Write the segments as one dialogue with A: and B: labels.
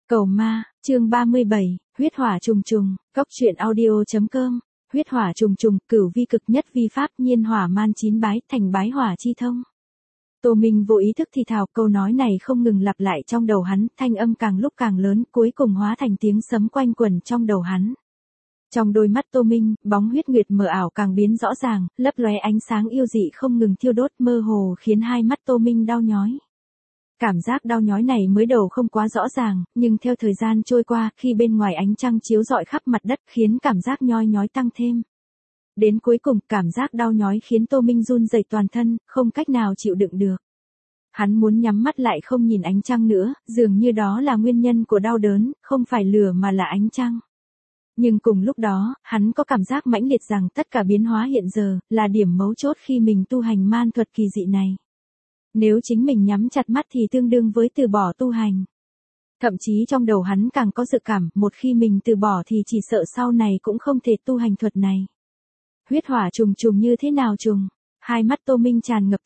A: Cầu ma, chương 37, huyết hỏa trùng trùng, cốc truyện audio.com, huyết hỏa trùng trùng, cửu vi cực nhất vi pháp, nhiên hỏa man chín bái, thành bái hỏa chi thông. Tô Minh vô ý thức thì thào, câu nói này không ngừng lặp lại trong đầu hắn, thanh âm càng lúc càng lớn, cuối cùng hóa thành tiếng sấm quanh quẩn trong đầu hắn. Trong đôi mắt Tô Minh, bóng huyết nguyệt mờ ảo càng biến rõ ràng, lấp lóe ánh sáng yêu dị không ngừng thiêu đốt, mơ hồ khiến hai mắt Tô Minh đau nhói. Cảm giác đau nhói này mới đầu không quá rõ ràng, nhưng theo thời gian trôi qua, khi bên ngoài ánh trăng chiếu rọi khắp mặt đất khiến cảm giác nhoi nhói tăng thêm. Đến cuối cùng, cảm giác đau nhói khiến Tô Minh run rẩy toàn thân, không cách nào chịu đựng được. Hắn muốn nhắm mắt lại không nhìn ánh trăng nữa, dường như đó là nguyên nhân của đau đớn, không phải lửa mà là ánh trăng. Nhưng cùng lúc đó, hắn có cảm giác mãnh liệt rằng tất cả biến hóa hiện giờ, là điểm mấu chốt khi mình tu hành man thuật kỳ dị này. Nếu chính mình nhắm chặt mắt thì tương đương với từ bỏ tu hành. Thậm chí trong đầu hắn càng có dự cảm, một khi mình từ bỏ thì chỉ sợ sau này cũng không thể tu hành thuật này. Huyết hỏa trùng trùng như thế nào trùng? Hai mắt Tô Minh tràn ngập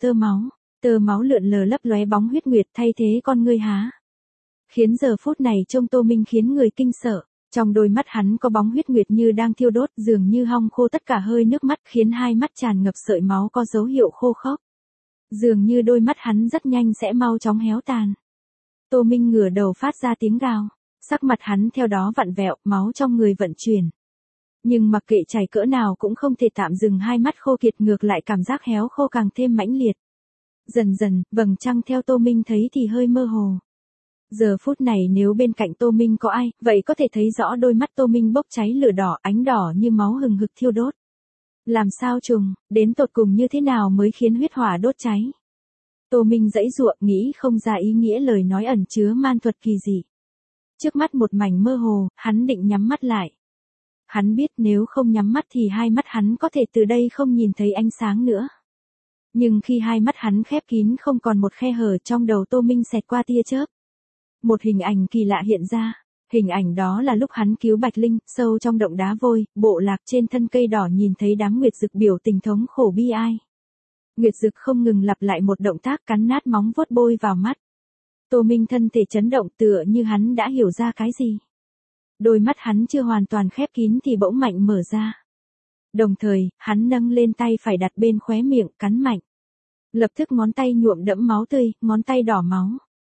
A: tơ máu lượn lờ lấp lóe bóng huyết nguyệt thay thế con ngươi há. Khiến giờ phút này trông Tô Minh khiến người kinh sợ. Trong đôi mắt hắn có bóng huyết nguyệt như đang thiêu đốt, dường như hong khô tất cả hơi nước mắt, khiến hai mắt tràn ngập sợi máu có dấu hiệu khô khốc. Dường như đôi mắt hắn rất nhanh sẽ mau chóng héo tàn. Tô Minh ngửa đầu phát ra tiếng gào, sắc mặt hắn theo đó vặn vẹo, máu trong người vận chuyển. Nhưng mặc kệ chảy cỡ nào cũng không thể tạm dừng, hai mắt khô kiệt, ngược lại cảm giác héo khô càng thêm mãnh liệt. Dần dần, vầng trăng theo Tô Minh thấy thì hơi mơ hồ. Giờ phút này nếu bên cạnh Tô Minh có ai, vậy có thể thấy rõ đôi mắt Tô Minh bốc cháy lửa đỏ, ánh đỏ như máu hừng hực thiêu đốt. Làm sao trùng, đến tột cùng như thế nào mới khiến huyết hỏa đốt cháy? Tô Minh giãy giụa, nghĩ không ra ý nghĩa lời nói ẩn chứa man thuật kỳ dị. Trước mắt một mảnh mơ hồ, hắn định nhắm mắt lại. Hắn biết nếu không nhắm mắt thì hai mắt hắn có thể từ đây không nhìn thấy ánh sáng nữa. Nhưng khi hai mắt hắn khép kín không còn một khe hở, trong đầu Tô Minh xẹt qua tia chớp. Một hình ảnh kỳ lạ hiện ra. Hình ảnh đó là lúc hắn cứu Bạch Linh, sâu trong động đá vôi, bộ lạc trên thân cây đỏ nhìn thấy đám nguyệt dực biểu tình thống khổ bi ai. Nguyệt dực không ngừng lặp lại một động tác cắn nát móng vuốt bôi vào mắt. Tô Minh thân thể chấn động, tựa như hắn đã hiểu ra cái gì. Đôi mắt hắn chưa hoàn toàn khép kín thì bỗng mạnh mở ra. Đồng thời, hắn nâng lên tay phải đặt bên khóe miệng, cắn mạnh. Lập tức ngón tay nhuộm đẫm máu tươi, ngón tay đỏ máu.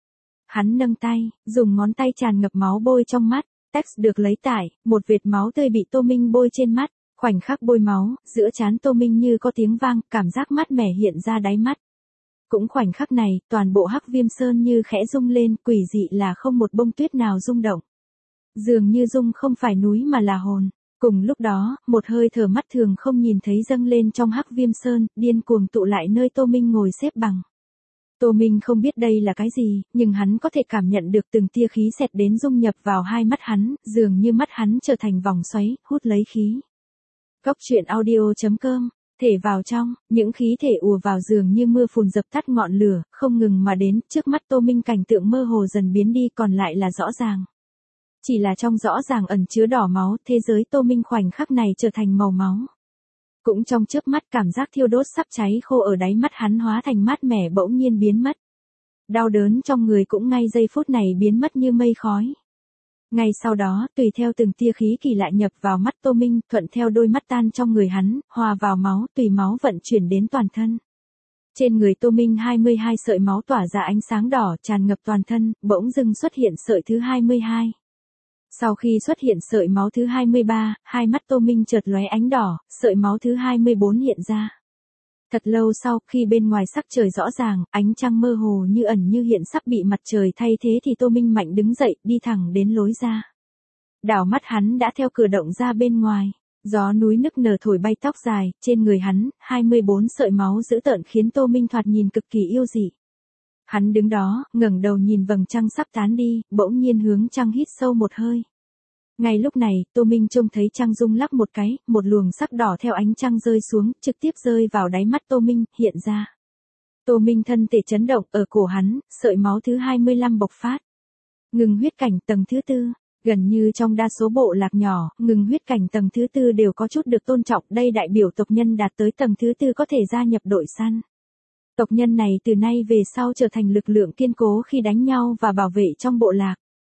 A: Hắn nâng tay, dùng ngón tay tràn ngập máu bôi trong mắt, text được lấy tải, một vệt máu tươi bị Tô Minh bôi trên mắt, khoảnh khắc bôi máu, giữa trán Tô Minh như có tiếng vang, cảm giác mát mẻ hiện ra đáy mắt. Cũng khoảnh khắc này, toàn bộ Hắc Viêm Sơn như khẽ rung lên, quỷ dị là không một bông tuyết nào rung động. Dường như rung không phải núi mà là hồn. Cùng lúc đó, một hơi thở mắt thường không nhìn thấy dâng lên trong Hắc Viêm Sơn, điên cuồng tụ lại nơi Tô Minh ngồi xếp bằng. Tô Minh không biết đây là cái gì, nhưng hắn có thể cảm nhận được từng tia khí xẹt đến dung nhập vào hai mắt hắn, dường như mắt hắn trở thành vòng xoáy, hút lấy khí. Cốc truyện audio.com, thể vào trong, những khí thể ùa vào dường như mưa phùn dập tắt ngọn lửa, không ngừng mà đến, trước mắt Tô Minh cảnh tượng mơ hồ dần biến đi, còn lại là rõ ràng. Chỉ là trong rõ ràng ẩn chứa đỏ máu, thế giới Tô Minh khoảnh khắc này trở thành màu máu. Cũng trong chớp mắt, cảm giác thiêu đốt sắp cháy khô ở đáy mắt hắn hóa thành mát mẻ bỗng nhiên biến mất. Đau đớn trong người cũng ngay giây phút này biến mất như mây khói. Ngay sau đó, tùy theo từng tia khí kỳ lạ nhập vào mắt Tô Minh, thuận theo đôi mắt tan trong người hắn, hòa vào máu, tùy máu vận chuyển đến toàn thân. Trên người Tô Minh 22 sợi máu tỏa ra ánh sáng đỏ tràn ngập toàn thân, bỗng dưng xuất hiện sợi thứ 22. Sau khi xuất hiện sợi máu thứ 23, hai mắt Tô Minh chợt lóe ánh đỏ, sợi máu thứ 24 hiện ra. Thật lâu sau, khi bên ngoài sắc trời rõ ràng, ánh trăng mơ hồ như ẩn như hiện sắp bị mặt trời thay thế thì Tô Minh mạnh đứng dậy, đi thẳng đến lối ra. Đảo mắt hắn đã theo cửa động ra bên ngoài. Gió núi nức nở thổi bay tóc dài, trên người hắn, 24 sợi máu dữ tợn khiến Tô Minh thoạt nhìn cực kỳ yêu dị. Hắn đứng đó, ngẩng đầu nhìn vầng trăng sắp tán đi, bỗng nhiên hướng trăng hít sâu một hơi. Ngay lúc này, Tô Minh trông thấy trăng rung lắc một cái, một luồng sắc đỏ theo ánh trăng rơi xuống, trực tiếp rơi vào đáy mắt Tô Minh, hiện ra. Tô Minh thân thể chấn động, ở cổ hắn, sợi máu thứ 25 bộc phát. Ngừng huyết cảnh tầng thứ 4, gần như trong đa số bộ lạc nhỏ, ngừng huyết cảnh tầng thứ 4 đều có chút được tôn trọng, đây đại biểu tộc nhân đạt tới tầng thứ 4 có thể gia nhập đội săn. Tộc nhân này từ nay về sau trở thành lực lượng kiên cố khi đánh nhau và bảo vệ trong bộ lạc.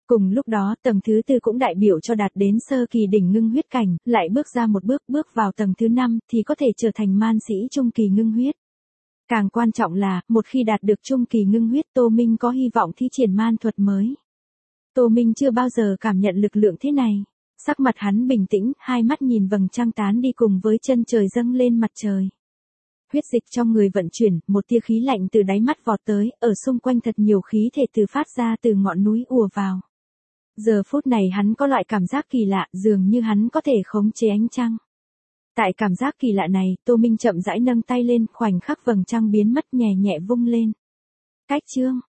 A: Cùng lúc đó, tầng thứ tư cũng đại biểu cho đạt đến sơ kỳ đỉnh ngưng huyết cảnh, lại bước ra một bước, bước vào tầng thứ 5 thì có thể trở thành man sĩ trung kỳ ngưng huyết. Càng quan trọng là, một khi đạt được trung kỳ ngưng huyết, Tô Minh có hy vọng thi triển man thuật mới. Tô Minh chưa bao giờ cảm nhận lực lượng thế này. Sắc mặt hắn bình tĩnh, hai mắt nhìn vầng trăng tán đi cùng với chân trời dâng lên mặt trời. Huyết dịch trong người vận chuyển, một tia khí lạnh từ đáy mắt vọt tới, ở xung quanh thật nhiều khí thể từ phát ra từ ngọn núi ùa vào. Giờ phút này hắn có loại cảm giác kỳ lạ, dường như hắn có thể khống chế ánh trăng. Tại cảm giác kỳ lạ này, Tô Minh chậm rãi nâng tay lên, khoảnh khắc vầng trăng biến mất nhẹ nhẹ vung lên. Cách chương